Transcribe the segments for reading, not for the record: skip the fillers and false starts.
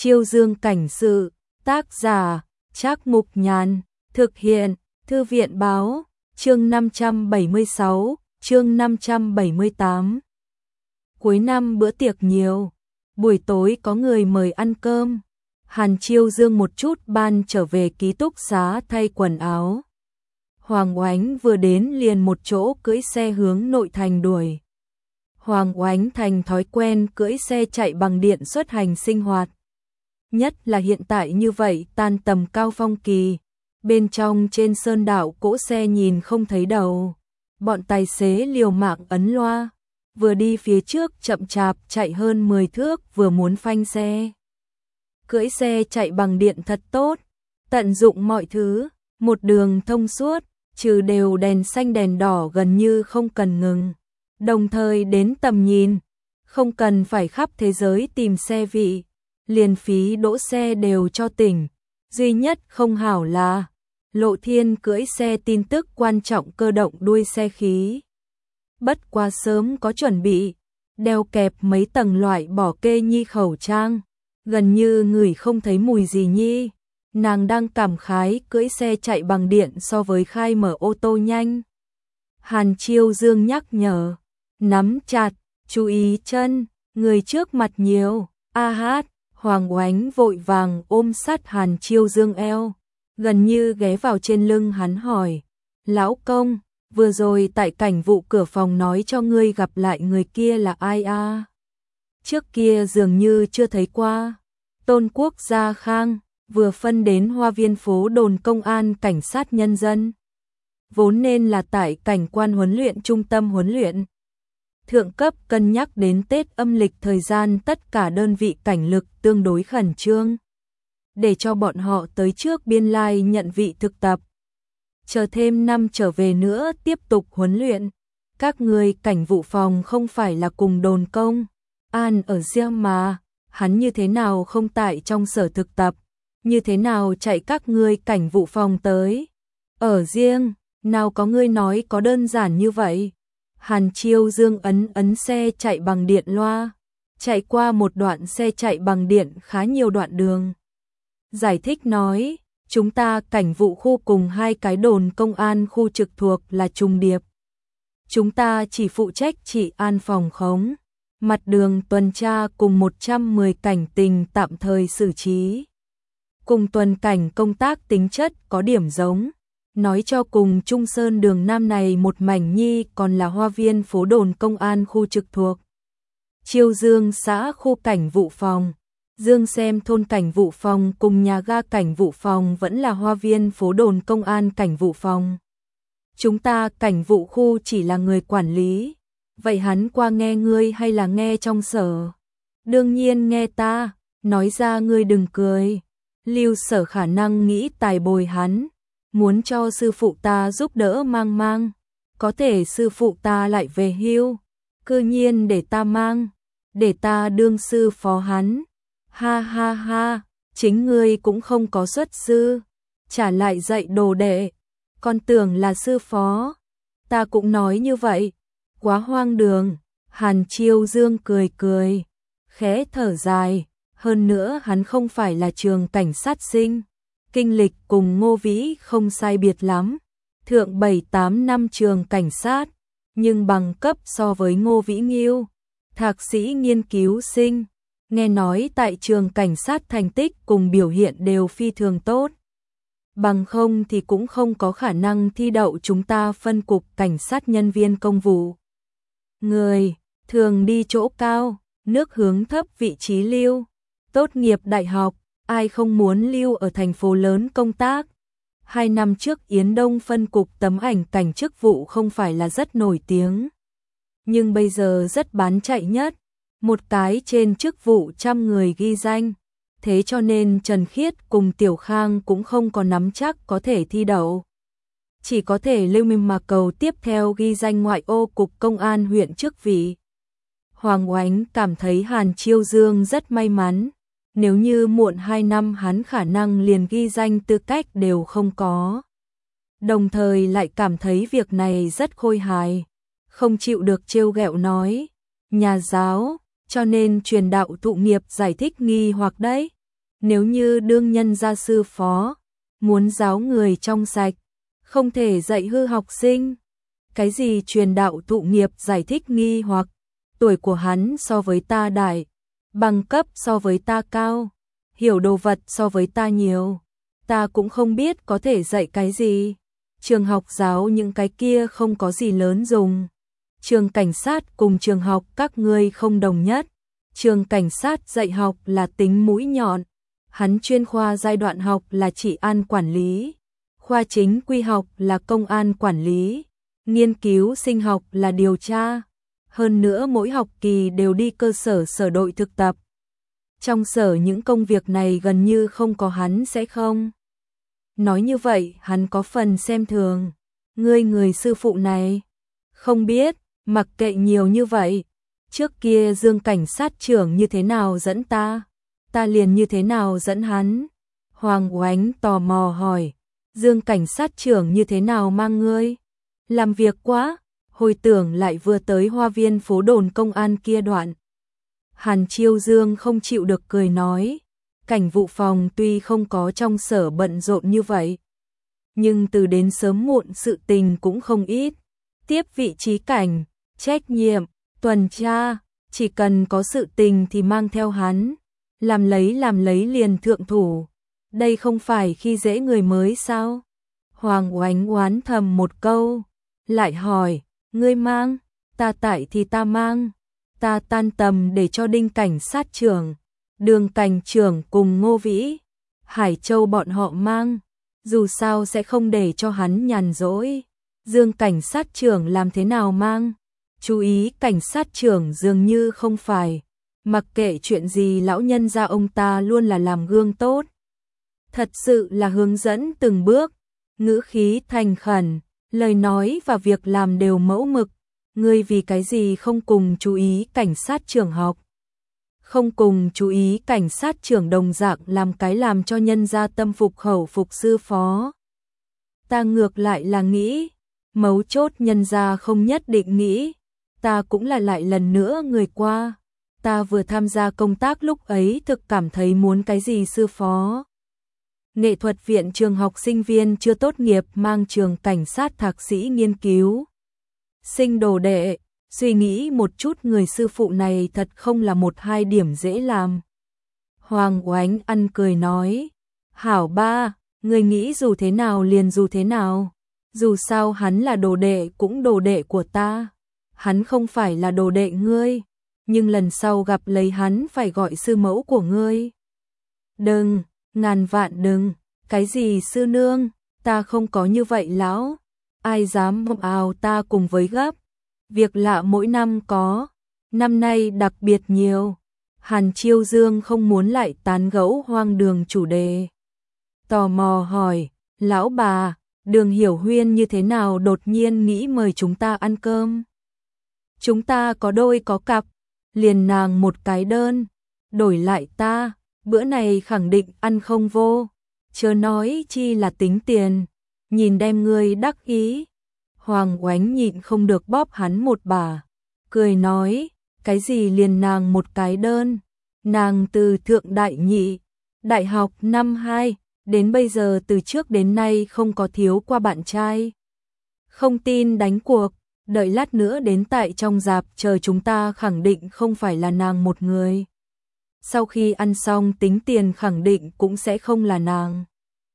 Chiêu Dương cảnh sự, tác giả, Trác Mục Nhàn, thực hiện, Thư viện báo, chương 576, chương 578. Cuối năm bữa tiệc nhiều, buổi tối có người mời ăn cơm. Hàn Chiêu Dương một chút ban trở về ký túc xá thay quần áo. Hoàng Oánh vừa đến liền một chỗ cưỡi xe hướng nội thành đuổi. Hoàng Oánh thành thói quen cưỡi xe chạy bằng điện xuất hành sinh hoạt. Nhất là hiện tại như vậy tan tầm cao phong kỳ. Bên trong trên sơn đảo cỗ xe nhìn không thấy đầu. Bọn tài xế liều mạng ấn loa. Vừa đi phía trước chậm chạp chạy hơn 10 thước vừa muốn phanh xe. Cưỡi xe chạy bằng điện thật tốt. Tận dụng mọi thứ. Một đường thông suốt. Trừ đều đèn xanh đèn đỏ gần như không cần ngừng. Đồng thời đến tầm nhìn. Không cần phải khắp thế giới tìm xe vị. Liền phí đỗ xe đều cho tỉnh. Duy nhất không hảo là Lộ Thiên cưỡi xe tin tức quan trọng cơ động đuôi xe khí. Bất quá sớm có chuẩn bị. Đeo kẹp mấy tầng loại bỏ kê nhi khẩu trang. Gần như người không thấy mùi gì nhi. Nàng đang cảm khái cưỡi xe chạy bằng điện so với khai mở ô tô nhanh. Hàn Chiêu Dương nhắc nhở. Nắm chặt, chú ý chân, người trước mặt nhiều. A hát, Hoàng Oánh vội vàng ôm sát Hàn Chiêu Dương eo. Gần như ghé vào trên lưng hắn hỏi. Lão công, vừa rồi tại cảnh vụ cửa phòng nói cho ngươi gặp lại người kia là ai a? Trước kia dường như chưa thấy qua. Tôn Quốc Gia Khang, vừa phân đến Hoa Viên phố đồn công an cảnh sát nhân dân. Vốn nên là tại cảnh quan huấn luyện trung tâm huấn luyện. Thượng cấp cân nhắc đến Tết âm lịch thời gian tất cả đơn vị cảnh lực tương đối khẩn trương. Để cho bọn họ tới trước biên lai nhận vị thực tập. Chờ thêm năm trở về nữa tiếp tục huấn luyện. Các người cảnh vụ phòng không phải là cùng đồn công an ở riêng mà. Hắn như thế nào không tại trong sở thực tập. Như thế nào chạy các ngươi cảnh vụ phòng tới. Ở riêng, nào có ngươi nói có đơn giản như vậy. Hàn Chiêu Dương ấn xe chạy bằng điện loa. Chạy qua một đoạn xe chạy bằng điện khá nhiều đoạn đường. Giải thích nói, chúng ta cảnh vụ khu cùng hai cái đồn công an khu trực thuộc là trùng điệp. Chúng ta chỉ phụ trách trị an phòng khống. Mặt đường tuần tra cùng 110 cảnh tình tạm thời xử trí. Cùng tuần cảnh công tác tính chất có điểm giống. Nói cho cùng Trung Sơn đường Nam này một mảnh nhi còn là Hoa Viên phố đồn công an khu trực thuộc. Chiêu Dương xã khu cảnh vụ phòng. Dương xem thôn cảnh vụ phòng cùng nhà ga cảnh vụ phòng vẫn là Hoa Viên phố đồn công an cảnh vụ phòng. Chúng ta cảnh vụ khu chỉ là người quản lý. Vậy hắn qua nghe ngươi hay là nghe trong sở? Đương nhiên nghe ta, nói ra ngươi đừng cười. Lưu Sở khả năng nghĩ tài bồi hắn, muốn cho sư phụ ta giúp đỡ mang. Có thể sư phụ ta lại về hưu, cư nhiên để ta mang, để ta đương sư phó hắn. Ha ha ha, chính ngươi cũng không có xuất sư, trả lại dạy đồ đệ, con tưởng là sư phó. Ta cũng nói như vậy, quá hoang đường. Hàn Chiêu Dương cười, khẽ thở dài. Hơn nữa hắn không phải là trường cảnh sát sinh. Kinh lịch cùng Ngô Vĩ không sai biệt lắm. Thượng 7-8 năm trường cảnh sát. Nhưng bằng cấp so với Ngô Vĩ nghiêu. Thạc sĩ nghiên cứu sinh. Nghe nói tại trường cảnh sát thành tích cùng biểu hiện đều phi thường tốt. Bằng không thì cũng không có khả năng thi đậu chúng ta phân cục cảnh sát nhân viên công vụ. Người thường đi chỗ cao, nước hướng thấp vị trí lưu. Tốt nghiệp đại học, ai không muốn lưu ở thành phố lớn công tác. 2 năm trước Yến Đông phân cục tấm ảnh cảnh chức vụ không phải là rất nổi tiếng. Nhưng bây giờ rất bán chạy nhất. Một cái trên chức vụ 100 người ghi danh. Thế cho nên Trần Khiết cùng Tiểu Khang cũng không có nắm chắc có thể thi đậu. Chỉ có thể lưu mình mà cầu tiếp theo ghi danh ngoại ô cục công an huyện chức vị. Hoàng Oánh cảm thấy Hàn Chiêu Dương rất may mắn. Nếu như muộn 2 năm hắn khả năng liền ghi danh tư cách đều không có. Đồng thời lại cảm thấy việc này rất khôi hài. Không chịu được trêu ghẹo nói. Nhà giáo, cho nên truyền đạo thụ nghiệp giải thích nghi hoặc đấy. Nếu như đương nhân gia sư phó, muốn giáo người trong sạch, không thể dạy hư học sinh. Cái gì truyền đạo thụ nghiệp giải thích nghi hoặc, tuổi của hắn so với ta đại, bằng cấp so với ta cao, hiểu đồ vật so với ta nhiều, ta cũng không biết có thể dạy cái gì. Trường học giáo những cái kia không có gì lớn dùng. Trường cảnh sát cùng trường học các ngươi không đồng nhất. Trường cảnh sát dạy học là tính mũi nhọn, hắn chuyên khoa giai đoạn học là trị an quản lý, khoa chính quy học là công an quản lý, nghiên cứu sinh học là điều tra. Hơn nữa mỗi học kỳ đều đi cơ sở sở đội thực tập. Trong sở những công việc này gần như không có hắn sẽ không. Nói như vậy hắn có phần xem thường. Ngươi người sư phụ này, không biết, mặc kệ nhiều như vậy. Trước kia Dương cảnh sát trưởng như thế nào dẫn ta liền như thế nào dẫn hắn. Hoàng Oánh tò mò hỏi, Dương cảnh sát trưởng như thế nào mang ngươi? Làm việc quá, hồi tưởng lại vừa tới hoa viên phố đồn công an kia đoạn. Hàn Chiêu Dương không chịu được cười nói, cảnh vụ phòng tuy không có trong sở bận rộn như vậy, nhưng từ đến sớm muộn sự tình cũng không ít. Tiếp vị trí cảnh, trách nhiệm, tuần tra, chỉ cần có sự tình thì mang theo hắn, làm lấy liền thượng thủ. Đây không phải khi dễ người mới sao? Hoàng Oánh oán thầm một câu, lại hỏi, ngươi mang, ta tại thì ta mang, ta tan tầm để cho Đinh cảnh sát trưởng, Đường cảnh trưởng cùng Ngô Vĩ, Hải Châu bọn họ mang, dù sao sẽ không để cho hắn nhàn rỗi. Dương cảnh sát trưởng làm thế nào mang? Chú ý cảnh sát trưởng dường như không phải, mặc kệ chuyện gì lão nhân gia ông ta luôn là làm gương tốt. Thật sự là hướng dẫn từng bước, ngữ khí thành khẩn, lời nói và việc làm đều mẫu mực. Ngươi vì cái gì không cùng chú ý cảnh sát trưởng học? Không cùng chú ý cảnh sát trưởng đồng dạng làm cái làm cho nhân gia tâm phục khẩu phục sư phó. Ta ngược lại là nghĩ, mấu chốt nhân gia không nhất định nghĩ, ta cũng là lại lần nữa người qua. Ta vừa tham gia công tác lúc ấy thực cảm thấy muốn cái gì sư phó. Nghệ thuật viện trường học sinh viên chưa tốt nghiệp mang trường cảnh sát thạc sĩ nghiên cứu. Sinh đồ đệ, suy nghĩ một chút người sư phụ này thật không là một hai điểm dễ làm. Hoàng Oánh ăn cười nói, hảo ba, người nghĩ dù thế nào liền dù thế nào. Dù sao hắn là đồ đệ cũng đồ đệ của ta. Hắn không phải là đồ đệ ngươi, nhưng lần sau gặp lấy hắn phải gọi sư mẫu của ngươi. Đừng, ngàn vạn đừng, cái gì sư nương, ta không có như vậy lão. Ai dám ào ta cùng với gấp. Việc lạ mỗi năm có, năm nay đặc biệt nhiều. Hàn Chiêu Dương không muốn lại tán gẫu hoang đường chủ đề. Tò mò hỏi, lão bà, Đường Hiểu Huyên như thế nào đột nhiên nghĩ mời chúng ta ăn cơm? Chúng ta có đôi có cặp, liền nàng một cái đơn, đổi lại ta, bữa này khẳng định ăn không vô, chớ nói chi là tính tiền, nhìn đem ngươi đắc ý. Hoàng Oánh nhịn không được bóp hắn một bà, cười nói, cái gì liền nàng một cái đơn, nàng từ thượng đại nhị, đại học năm 2, đến bây giờ từ trước đến nay không có thiếu qua bạn trai. Không tin đánh cuộc, đợi lát nữa đến tại trong rạp chờ chúng ta khẳng định không phải là nàng một người. Sau khi ăn xong tính tiền khẳng định cũng sẽ không là nàng.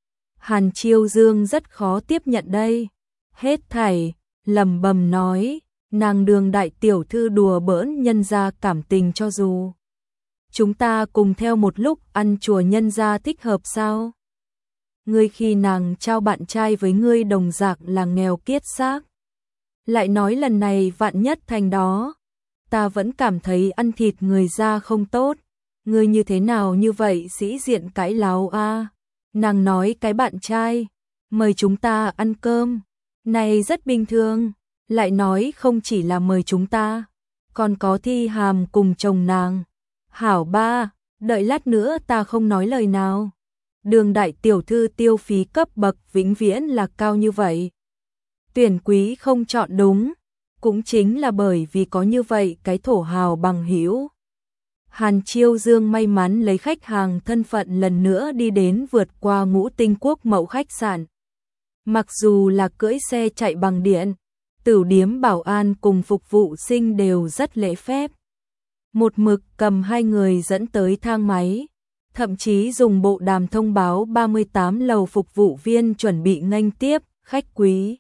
Hàn Chiêu Dương rất khó tiếp nhận đây. Hết thảy, lẩm bẩm nói, nàng Đường đại tiểu thư đùa bỡn nhân gia cảm tình cho dù. Chúng ta cùng theo một lúc ăn chùa nhân gia thích hợp sao? Ngươi khi nàng trao bạn trai với ngươi đồng dạng là nghèo kiết xác. Lại nói lần này vạn nhất thành đó, ta vẫn cảm thấy ăn thịt người ra không tốt. Ngươi như thế nào như vậy sĩ diện cãi láo a? Nàng nói cái bạn trai, mời chúng ta ăn cơm, này rất bình thường, lại nói không chỉ là mời chúng ta, còn có Thi Hàm cùng chồng nàng. Hảo ba, đợi lát nữa ta không nói lời nào. Đường đại tiểu thư tiêu phí cấp bậc vĩnh viễn là cao như vậy. Tuyển quý không chọn đúng, cũng chính là bởi vì có như vậy cái thổ hào bằng hữu. Hàn Chiêu Dương may mắn lấy khách hàng thân phận lần nữa đi đến vượt qua Ngũ Tinh Quốc Mậu khách sạn. Mặc dù là cưỡi xe chạy bằng điện, tửu điếm bảo an cùng phục vụ sinh đều rất lễ phép. Một mực cầm hai người dẫn tới thang máy, thậm chí dùng bộ đàm thông báo 38 lầu phục vụ viên chuẩn bị nghênh tiếp khách quý.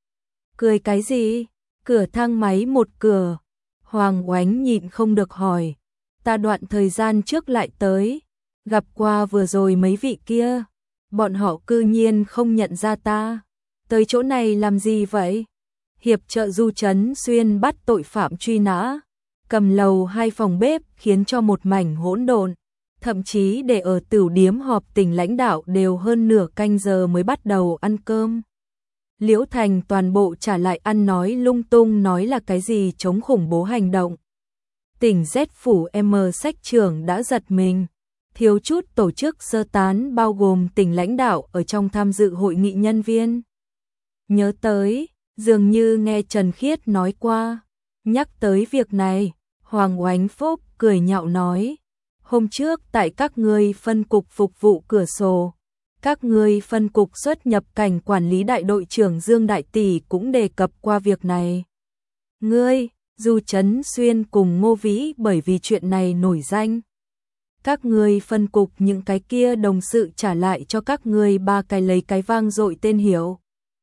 Cười cái gì? Cửa thang máy một cửa. Hoàng Oánh nhịn không được hỏi. Ta đoạn thời gian trước lại tới, gặp qua vừa rồi mấy vị kia, bọn họ cư nhiên không nhận ra ta. Tới chỗ này làm gì vậy? Hiệp trợ Du Trấn Xuyên bắt tội phạm truy nã, cầm lầu 2 phòng bếp khiến cho một mảnh hỗn độn, thậm chí để ở tửu điếm họp tỉnh lãnh đạo đều hơn nửa canh giờ mới bắt đầu ăn cơm. Liễu Thành toàn bộ trả lại ăn nói lung tung, nói là cái gì chống khủng bố hành động. Tỉnh Z phủ M sách trưởng đã giật mình, thiếu chút tổ chức sơ tán bao gồm tỉnh lãnh đạo ở trong tham dự hội nghị nhân viên. Nhớ tới, dường như nghe Trần Khiết nói qua, nhắc tới việc này, Hoàng Oánh Phúc cười nhạo nói, hôm trước tại các ngươi phân cục phục vụ cửa sổ, các ngươi phân cục xuất nhập cảnh quản lý đại đội trưởng Dương Đại Tỷ cũng đề cập qua việc này. Ngươi, Du Trấn Xuyên cùng Ngô Vĩ bởi vì chuyện này nổi danh. Các ngươi phân cục những cái kia đồng sự trả lại cho các ngươi 3 cái lấy cái vang dội tên hiệu.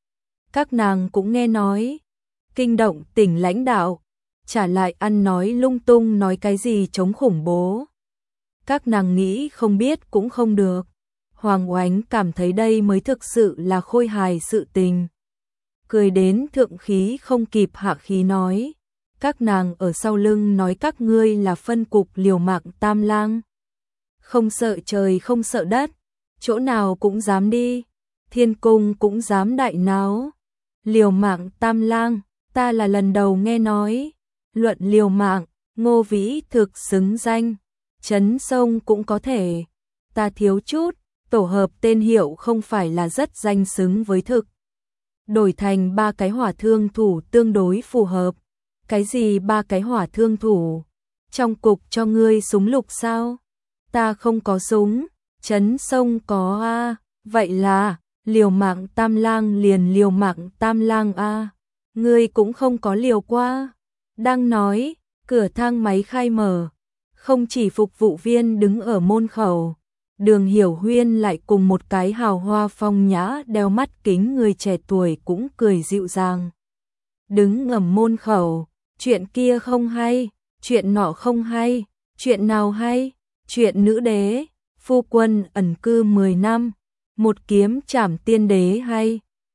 Các nàng cũng nghe nói, kinh động tỉnh lãnh đạo, trả lại ăn nói lung tung nói cái gì chống khủng bố. Các nàng nghĩ không biết cũng không được. Hoàng Oánh cảm thấy đây mới thực sự là khôi hài sự tình. Cười đến thượng khí không kịp hạ khí nói, các nàng ở sau lưng nói các ngươi là phân cục liều mạng Tam Lang. Không sợ trời không sợ đất, chỗ nào cũng dám đi, thiên cung cũng dám đại náo. Liều mạng Tam Lang, ta là lần đầu nghe nói. Luận liều mạng, Ngô Vĩ thực xứng danh, Trấn Sông cũng có thể. Ta thiếu chút, tổ hợp tên hiệu không phải là rất danh xứng với thực. Đổi thành 3 cái hỏa thương thủ tương đối phù hợp. Cái gì 3 cái hỏa thương thủ? Trong cục cho ngươi súng lục sao? Ta không có súng, Trấn Sông có a. Vậy là liều mạng Tam Lang liền liều mạng Tam Lang a. Ngươi cũng không có liều qua. Đang nói, cửa thang máy khai mở, không chỉ phục vụ viên đứng ở môn khẩu, Đường Hiểu Huyên lại cùng một cái hào hoa phong nhã đeo mắt kính người trẻ tuổi cũng cười dịu dàng. Đứng ngầm môn khẩu, chuyện kia không hay, chuyện nọ không hay, chuyện nào hay, chuyện nữ đế, phu quân ẩn cư 10 năm, một kiếm trảm tiên đế hay.